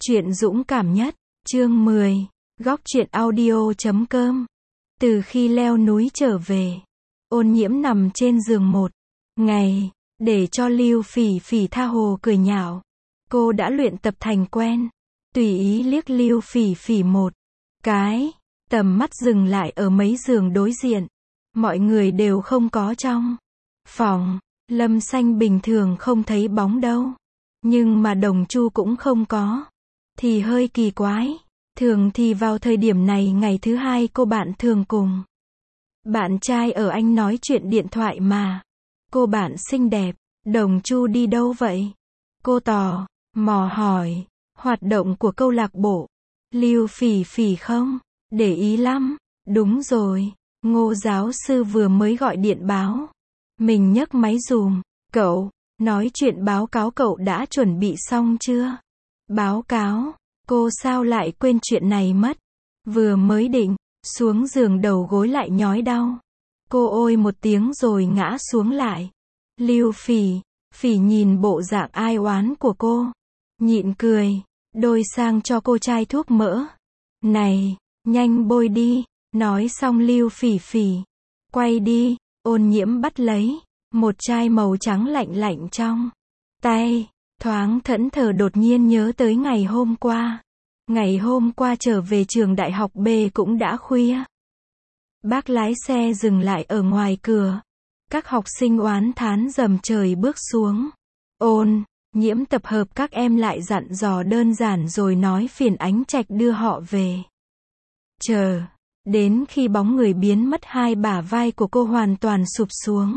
Truyện dũng cảm nhất, chương 10, góc truyện audio.com. Từ khi leo núi trở về, Ôn Nhiễm nằm trên giường một ngày, để cho Lưu Phỉ Phỉ tha hồ cười nhạo. Cô đã luyện tập thành quen, tùy ý liếc Lưu Phỉ Phỉ một cái, tầm mắt dừng lại ở mấy giường đối diện. Mọi người đều không có trong phòng, Lâm Xanh bình thường không thấy bóng đâu. Nhưng mà Đồng Chu cũng không có, thì hơi kỳ quái. Thường thì vào thời điểm này ngày thứ hai cô bạn thường cùng bạn trai ở Anh nói chuyện điện thoại mà. Cô bạn xinh đẹp, Đồng Chu đi đâu vậy? Cô tò mò hỏi. Hoạt động của câu lạc bộ. Lưu Phỉ Phỉ không để ý lắm. Đúng rồi, Ngô giáo sư vừa mới gọi điện báo. Mình nhấc máy dùm. Cậu nói chuyện báo cáo cậu đã chuẩn bị xong chưa? Báo cáo? Cô sao lại quên chuyện này mất? Vừa mới định xuống giường đầu gối lại nhói đau. Cô ôi một tiếng rồi ngã xuống lại. Lưu Phỉ Phỉ nhìn bộ dạng ai oán của cô, nhịn cười, đôi sang cho cô chai thuốc mỡ. Này, nhanh bôi đi. Nói xong Lưu Phỉ Phỉ quay đi. Ôn Nhiễm bắt lấy một chai màu trắng lạnh lạnh trong tay, thoáng thẫn thờ đột nhiên nhớ tới ngày hôm qua. Ngày hôm qua trở về trường đại học B cũng đã khuya. Bác lái xe dừng lại ở ngoài cửa. Các học sinh oán thán dầm trời bước xuống. Ôn Nhiễm tập hợp các em lại dặn dò đơn giản rồi nói phiền Ánh Trạch đưa họ về. Chờ đến khi bóng người biến mất, hai bả vai của cô hoàn toàn sụp xuống.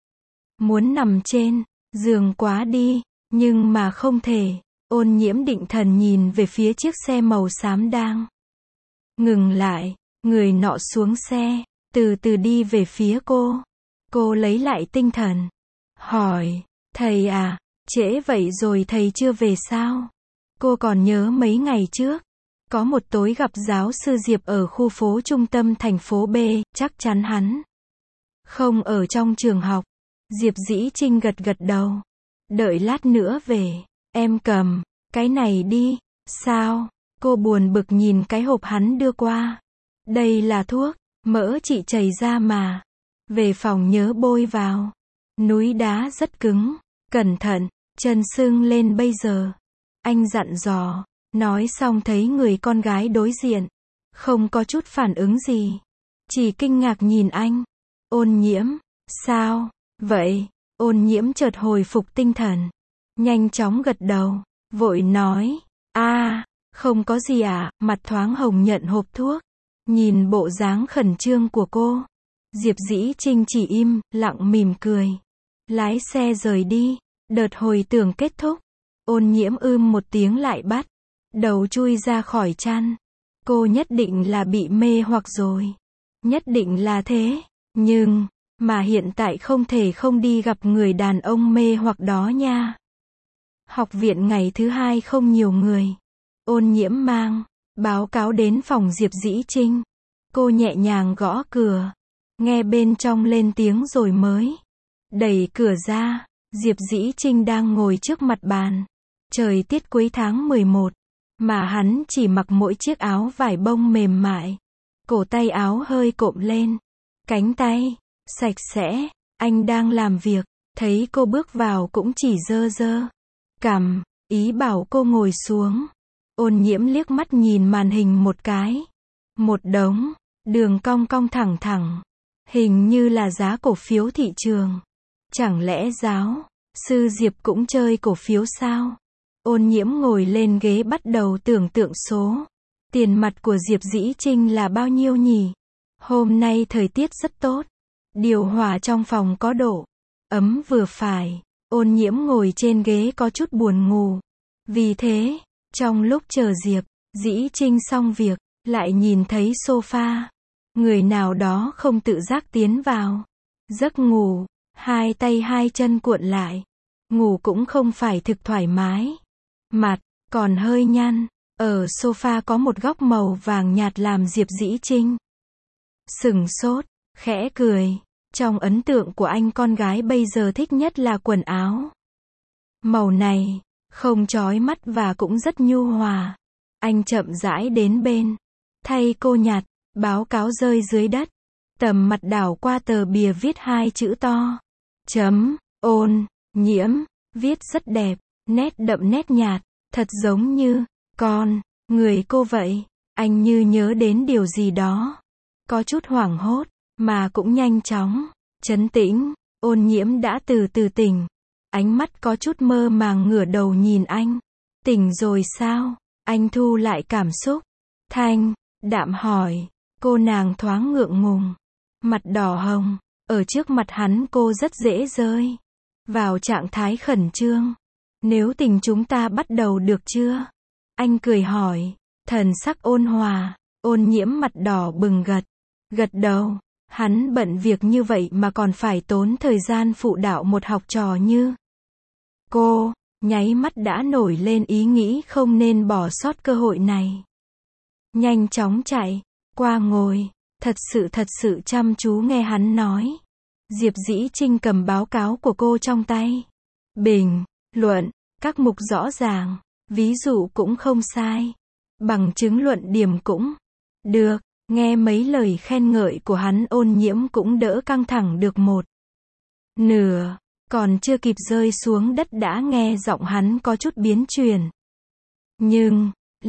Muốn nằm trên giường quá đi, nhưng mà không thể. Ôn Nhiễm định thần nhìn về phía chiếc xe màu xám đang ngừng lại. Người nọ xuống xe, từ từ đi về phía cô. Cô lấy lại tinh thần, hỏi, thầy à, trễ vậy rồi thầy chưa về sao? Cô còn nhớ mấy ngày trước, có một tối gặp giáo sư Diệp ở khu phố trung tâm thành phố B, chắc chắn hắn không ở trong trường học. Diệp Dĩ Trinh gật gật đầu. Đợi lát nữa về, em cầm cái này đi. Sao? Cô buồn bực nhìn cái hộp hắn đưa qua. Đây là thuốc mỡ chị chảy ra mà. Về phòng nhớ bôi vào. Núi đá rất cứng, cẩn thận, chân sưng lên bây giờ. Anh dặn dò. Nói xong thấy người con gái đối diện không có chút phản ứng gì, chỉ kinh ngạc nhìn anh. Ôn Nhiễm, sao vậy? Ôn Nhiễm chợt hồi phục tinh thần, nhanh chóng gật đầu, vội nói, không có gì ạ. Mặt thoáng hồng nhận hộp thuốc. Nhìn bộ dáng khẩn trương của cô, Diệp Dĩ Trinh chỉ im lặng mỉm cười, lái xe rời đi. Đợt hồi tưởng kết thúc, Ôn Nhiễm một tiếng lại bắt đầu chui ra khỏi chăn. Cô nhất định là bị mê hoặc rồi. Nhất định là thế. Nhưng mà hiện tại không thể không đi gặp người đàn ông mê hoặc đó nha. Học viện ngày thứ hai không nhiều người. Ôn Nhiễm mang báo cáo đến phòng Diệp Dĩ Trinh. Cô nhẹ nhàng gõ cửa, nghe bên trong lên tiếng rồi mới đẩy cửa ra. Diệp Dĩ Trinh đang ngồi trước mặt bàn. Trời tiết cuối tháng 11, mà hắn chỉ mặc mỗi chiếc áo vải bông mềm mại. Cổ tay áo hơi cộm lên, cánh tay sạch sẽ. Anh đang làm việc, thấy cô bước vào cũng chỉ giơ giơ cằm, ý bảo cô ngồi xuống. Ôn Nhiễm liếc mắt nhìn màn hình một cái. Một đống đường cong cong thẳng thẳng, hình như là giá cổ phiếu thị trường. Chẳng lẽ giáo sư Diệp cũng chơi cổ phiếu sao? Ôn Nhiễm ngồi lên ghế bắt đầu tưởng tượng số tiền mặt của Diệp Dĩ Trinh là bao nhiêu nhỉ? Hôm nay thời tiết rất tốt, điều hòa trong phòng có độ ấm vừa phải. Ôn Nhiễm ngồi trên ghế có chút buồn ngủ. Vì thế, trong lúc chờ Diệp Dĩ Trinh xong việc, lại nhìn thấy sofa. Người nào đó không tự giác tiến vào giấc ngủ, hai tay hai chân cuộn lại. Ngủ cũng không phải thực thoải mái. Mặt còn hơi nhăn. Ở sofa có một góc màu vàng nhạt làm Diệp Dĩ Trinh sửng sốt, khẽ cười. Trong ấn tượng của anh, con gái bây giờ thích nhất là quần áo màu này. Không chói mắt và cũng rất nhu hòa. Anh chậm rãi đến bên. Thay cô nhặt. Báo cáo rơi dưới đất. Tầm mặt đảo qua tờ bìa viết hai chữ to. Chấm. Ôn. Nhiễm. Viết rất đẹp. Nét đậm nét nhạt. Thật giống như con người cô vậy. Anh như nhớ đến điều gì đó. Có chút hoảng hốt. Mà cũng nhanh chóng. Trấn tĩnh. Ôn nhiễm đã từ từ tỉnh. Ánh mắt có chút mơ màng ngửa đầu nhìn anh. Tỉnh rồi sao? Anh thu lại cảm xúc. Thanh. Đạm hỏi. Cô nàng thoáng ngượng ngùng. Mặt đỏ hồng. Ở trước mặt hắn cô rất dễ rơi vào trạng thái khẩn trương. Nếu tình chúng ta bắt đầu được chưa? Anh cười hỏi. Thần sắc ôn hòa. Ôn nhiễm mặt đỏ bừng gật đầu. Hắn bận việc như vậy mà còn phải tốn thời gian phụ đạo một học trò như cô. Nháy mắt đã nổi lên ý nghĩ không nên bỏ sót cơ hội này. Nhanh chóng chạy qua ngồi. Thật sự chăm chú nghe hắn nói. Diệp Dĩ Trinh cầm báo cáo của cô trong tay. Bình luận. Các mục rõ ràng. Ví dụ cũng không sai. Bằng chứng luận điểm cũng được. Nghe mấy lời khen ngợi của hắn ôn nhiễm cũng đỡ căng thẳng được một nửa. Còn chưa kịp rơi xuống đất đã nghe giọng hắn có chút biến chuyển. Nhưng,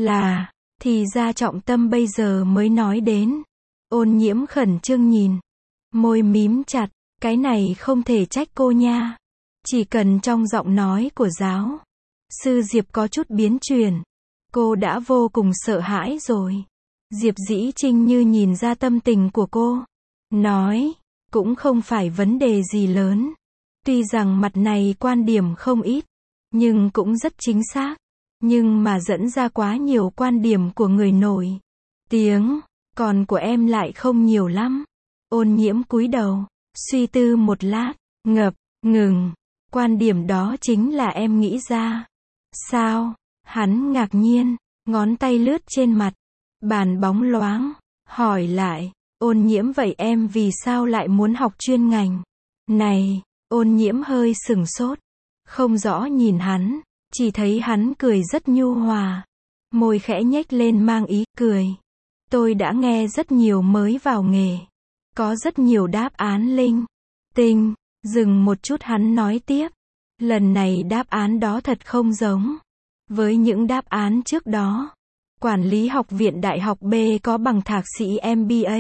thì ra trọng tâm bây giờ mới nói đến. Ôn nhiễm khẩn trương nhìn. Môi mím chặt. Cái này không thể trách cô nha. Chỉ cần trong giọng nói của giáo sư Diệp có chút biến chuyển. Cô đã vô cùng sợ hãi rồi. Diệp Dĩ Trinh như nhìn ra tâm tình của cô. Nói. Cũng không phải vấn đề gì lớn. Tuy rằng mặt này quan điểm không ít. Nhưng cũng rất chính xác. Nhưng mà dẫn ra quá nhiều quan điểm của người nổi tiếng. Còn của em lại không nhiều lắm. Ôn nhiễm cúi đầu. Suy tư một lát. Ngập ngừng. Quan điểm đó chính là em nghĩ ra. Sao? Hắn ngạc nhiên. Ngón tay lướt trên mặt. Bàn bóng loáng. Hỏi lại. Ôn nhiễm vậy em vì sao lại muốn học chuyên ngành này? Ôn nhiễm hơi sửng sốt. Không rõ nhìn hắn. Chỉ thấy hắn cười rất nhu hòa. Môi khẽ nhếch lên mang ý cười. Tôi đã nghe rất nhiều mới vào nghề. Có rất nhiều đáp án linh tinh. Dừng một chút hắn nói tiếp. Lần này đáp án đó thật không giống với những đáp án trước đó. Quản lý học viện đại học B có bằng thạc sĩ MBA.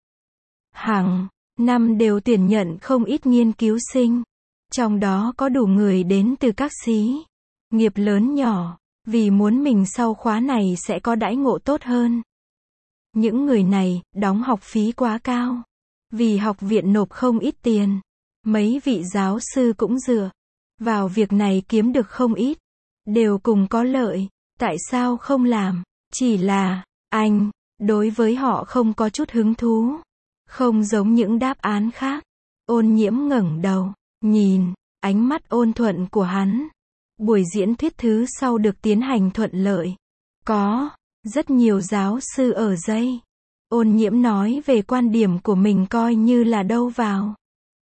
Hàng năm đều tuyển nhận không ít nghiên cứu sinh. Trong đó có đủ người đến từ các xí nghiệp lớn nhỏ. Vì muốn mình sau khóa này sẽ có đãi ngộ tốt hơn. Những người này đóng học phí quá cao. Vì học viện nộp không ít tiền. Mấy vị giáo sư cũng dựa vào việc này kiếm được không ít. Đều cùng có lợi. Tại sao không làm? Chỉ là, anh, đối với họ không có chút hứng thú. Không giống những đáp án khác. Ôn nhiễm ngẩng đầu, nhìn, ánh mắt ôn thuận của hắn. Buổi diễn thuyết thứ sau được tiến hành thuận lợi. Có rất nhiều giáo sư ở đây. Ôn nhiễm nói về quan điểm của mình coi như là đâu vào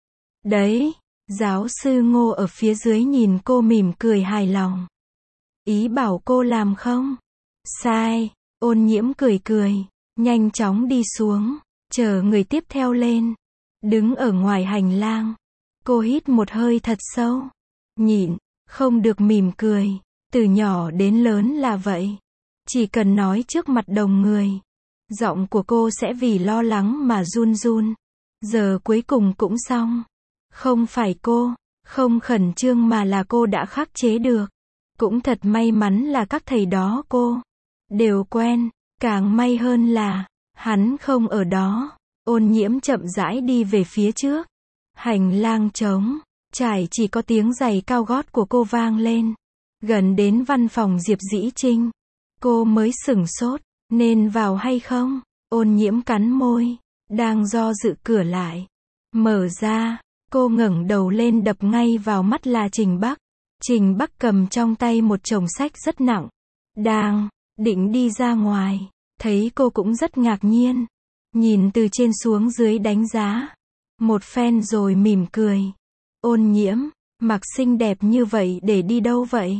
đấy. Giáo sư Ngô ở phía dưới nhìn cô mỉm cười hài lòng. Ý bảo cô làm không sai. Ôn nhiễm cười, nhanh chóng đi xuống, chờ người tiếp theo lên. Đứng ở ngoài hành lang. Cô hít một hơi thật sâu. Nhịn, không được mỉm cười. Từ nhỏ đến lớn là vậy. Chỉ cần nói trước mặt đồng người. Giọng của cô sẽ vì lo lắng mà run run. Giờ cuối cùng cũng xong. Không phải cô không khẩn trương mà là cô đã khắc chế được. Cũng thật may mắn là các thầy đó cô đều quen. Càng may hơn là hắn không ở đó. Ôn nhiễm chậm rãi đi về phía trước. Hành lang trống trải, chỉ có tiếng giày cao gót của cô vang lên. Gần đến văn phòng Diệp Dĩ Trinh, cô mới sửng sốt. Nên vào hay không? Ôn nhiễm cắn môi, đang do dự cửa lại mở ra. Cô ngẩng đầu lên, đập ngay vào mắt là Trình Bắc. Trình Bắc cầm trong tay một chồng sách rất nặng. Đang định đi ra ngoài. Thấy cô cũng rất ngạc nhiên. Nhìn từ trên xuống dưới đánh giá một phen rồi mỉm cười. Ôn nhiễm, mặc xinh đẹp như vậy để đi đâu vậy?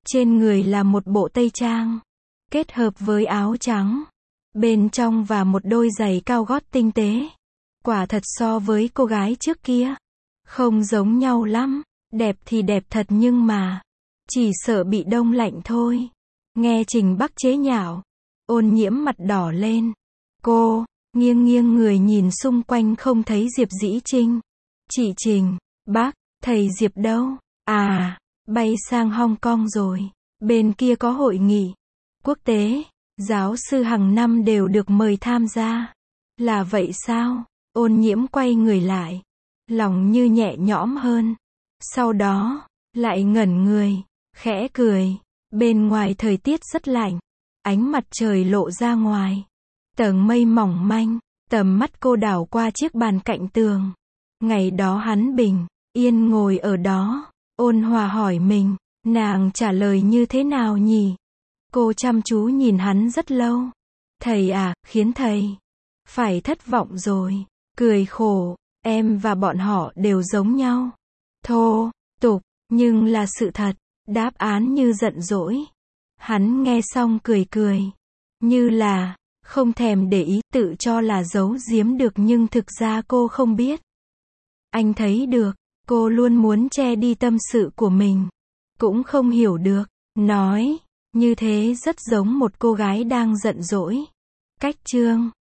Trên người là một bộ tây trang, kết hợp với áo trắng, bên trong và một đôi giày cao gót tinh tế. Quả thật so với cô gái trước kia, không giống nhau lắm. Đẹp thì đẹp thật nhưng mà, chỉ sợ bị đông lạnh thôi. Nghe Trình Bắc chế nhạo, Ôn Nhiễm mặt đỏ lên. Cô nghiêng nghiêng người nhìn xung quanh không thấy Diệp Dĩ Trinh. Chị Trình, bác, thầy Diệp đâu? À, bay sang Hong Kong rồi. Bên kia có hội nghị quốc tế, giáo sư hàng năm đều được mời tham gia. Là vậy sao? Ôn Nhiễm quay người lại, lòng như nhẹ nhõm hơn. Sau đó, lại ngẩn người, khẽ cười. Bên ngoài thời tiết rất lạnh, ánh mặt trời lộ ra ngoài. Tầng mây mỏng manh, tầm mắt cô đảo qua chiếc bàn cạnh tường. Ngày đó hắn bình yên ngồi ở đó, ôn hòa hỏi mình, nàng trả lời như thế nào nhỉ? Cô chăm chú nhìn hắn rất lâu. Thầy à, khiến thầy phải thất vọng rồi. Cười khổ, em và bọn họ đều giống nhau. Thô tục, nhưng là sự thật. Đáp án như giận dỗi. Hắn nghe xong cười cười, như là không thèm để ý, tự cho là giấu giếm được nhưng thực ra cô không biết. Anh thấy được, cô luôn muốn che đi tâm sự của mình. Cũng không hiểu được, nói như thế rất giống một cô gái đang giận dỗi. Cách chương